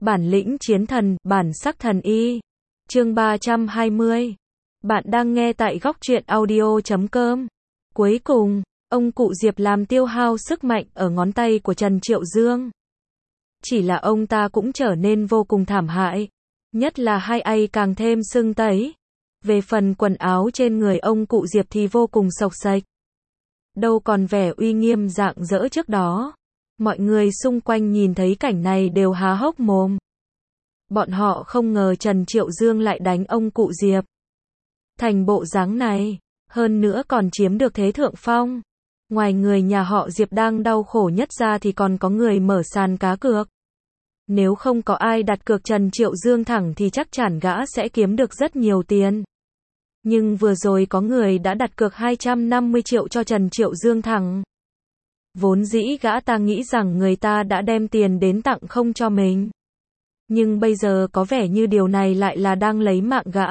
Bản lĩnh chiến thần, bản sắc thần y. Chương 320. Bạn đang nghe tại góc truyện audio.com. Cuối cùng, ông cụ Diệp làm tiêu hao sức mạnh ở ngón tay của Trần Triệu Dương. Chỉ là ông ta cũng trở nên vô cùng thảm hại. Nhất là hai tay càng thêm sưng tấy. Về phần quần áo trên người ông cụ Diệp thì vô cùng xộc xệch. Đâu còn vẻ uy nghiêm rạng rỡ trước đó. Mọi người xung quanh nhìn thấy cảnh này đều há hốc mồm. Bọn họ không ngờ Trần Triệu Dương lại đánh ông cụ Diệp thành bộ dáng này, hơn nữa còn chiếm được thế thượng phong. Ngoài người nhà họ Diệp đang đau khổ nhất ra thì còn có người mở sàn cá cược. Nếu không có ai đặt cược Trần Triệu Dương thẳng thì chắc chắn gã sẽ kiếm được rất nhiều tiền. Nhưng vừa rồi có người đã đặt cược 250 triệu cho Trần Triệu Dương thẳng. Vốn dĩ gã ta nghĩ rằng người ta đã đem tiền đến tặng không cho mình. Nhưng bây giờ có vẻ như điều này lại là đang lấy mạng gã.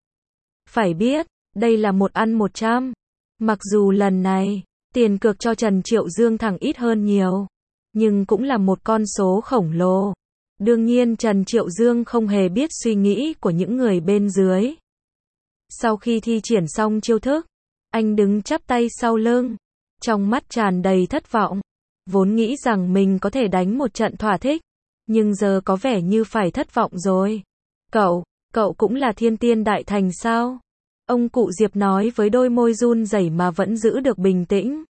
Phải biết, đây là một ăn 100. Mặc dù lần này, tiền cược cho Trần Triệu Dương thẳng ít hơn nhiều. Nhưng cũng là một con số khổng lồ. Đương nhiên Trần Triệu Dương không hề biết suy nghĩ của những người bên dưới. Sau khi thi triển xong chiêu thức, anh đứng chắp tay sau lưng. Trong mắt tràn đầy thất vọng. Vốn nghĩ rằng mình có thể đánh một trận thỏa thích. Nhưng giờ có vẻ như phải thất vọng rồi. Cậu cũng là thiên tiên đại thành sao? Ông cụ Diệp nói với đôi môi run rẩy mà vẫn giữ được bình tĩnh.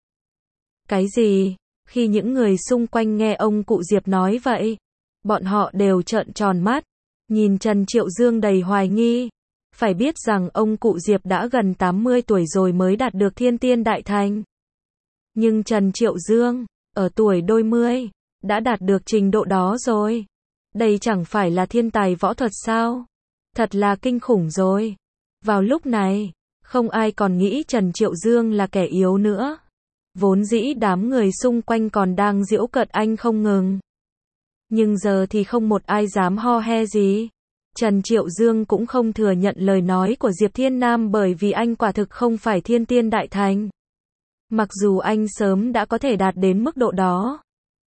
Cái gì? Khi những người xung quanh nghe ông cụ Diệp nói vậy, bọn họ đều trợn tròn mắt, nhìn Trần Triệu Dương đầy hoài nghi. Phải biết rằng ông cụ Diệp đã gần 80 tuổi rồi mới đạt được thiên tiên đại thành. Nhưng Trần Triệu Dương, ở tuổi đôi mươi, đã đạt được trình độ đó rồi. Đây chẳng phải là thiên tài võ thuật sao? Thật là kinh khủng rồi. Vào lúc này, không ai còn nghĩ Trần Triệu Dương là kẻ yếu nữa. Vốn dĩ đám người xung quanh còn đang giễu cợt anh không ngừng. Nhưng giờ thì không một ai dám ho he gì. Trần Triệu Dương cũng không thừa nhận lời nói của Diệp Thiên Nam bởi vì anh quả thực không phải thiên tiên đại thành. Mặc dù anh sớm đã có thể đạt đến mức độ đó.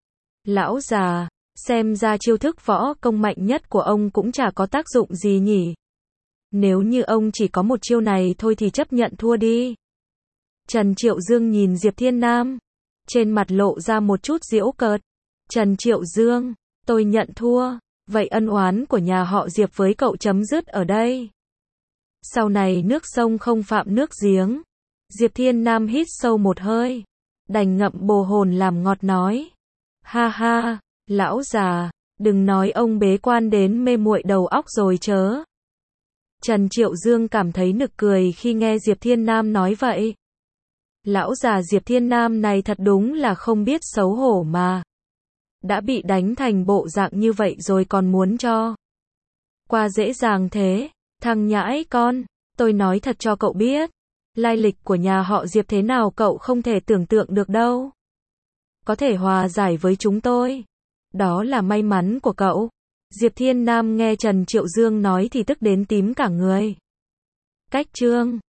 Lão già, xem ra chiêu thức võ công mạnh nhất của ông cũng chả có tác dụng gì nhỉ. Nếu như ông chỉ có một chiêu này thôi thì chấp nhận thua đi. Trần Triệu Dương nhìn Diệp Thiên Nam. Trên mặt lộ ra một chút giễu cợt. Trần Triệu Dương, tôi nhận thua. Vậy ân oán của nhà họ Diệp với cậu chấm dứt ở đây. Sau này nước sông không phạm nước giếng. Diệp Thiên Nam hít sâu một hơi. Đành ngậm bồ hồn làm ngọt nói. Ha ha, lão già, đừng nói ông bế quan đến mê muội đầu óc rồi chớ. Trần Triệu Dương cảm thấy nực cười khi nghe Diệp Thiên Nam nói vậy. Lão già Diệp Thiên Nam này thật đúng là không biết xấu hổ mà. Đã bị đánh thành bộ dạng như vậy rồi còn muốn cho qua dễ dàng thế. Thằng nhãi con, tôi nói thật cho cậu biết. Lai lịch của nhà họ Diệp thế nào cậu không thể tưởng tượng được đâu. Có thể hòa giải với chúng tôi. Đó là may mắn của cậu. Diệp Thiên Nam nghe Trần Triệu Dương nói thì tức đến tím cả người. Cách chương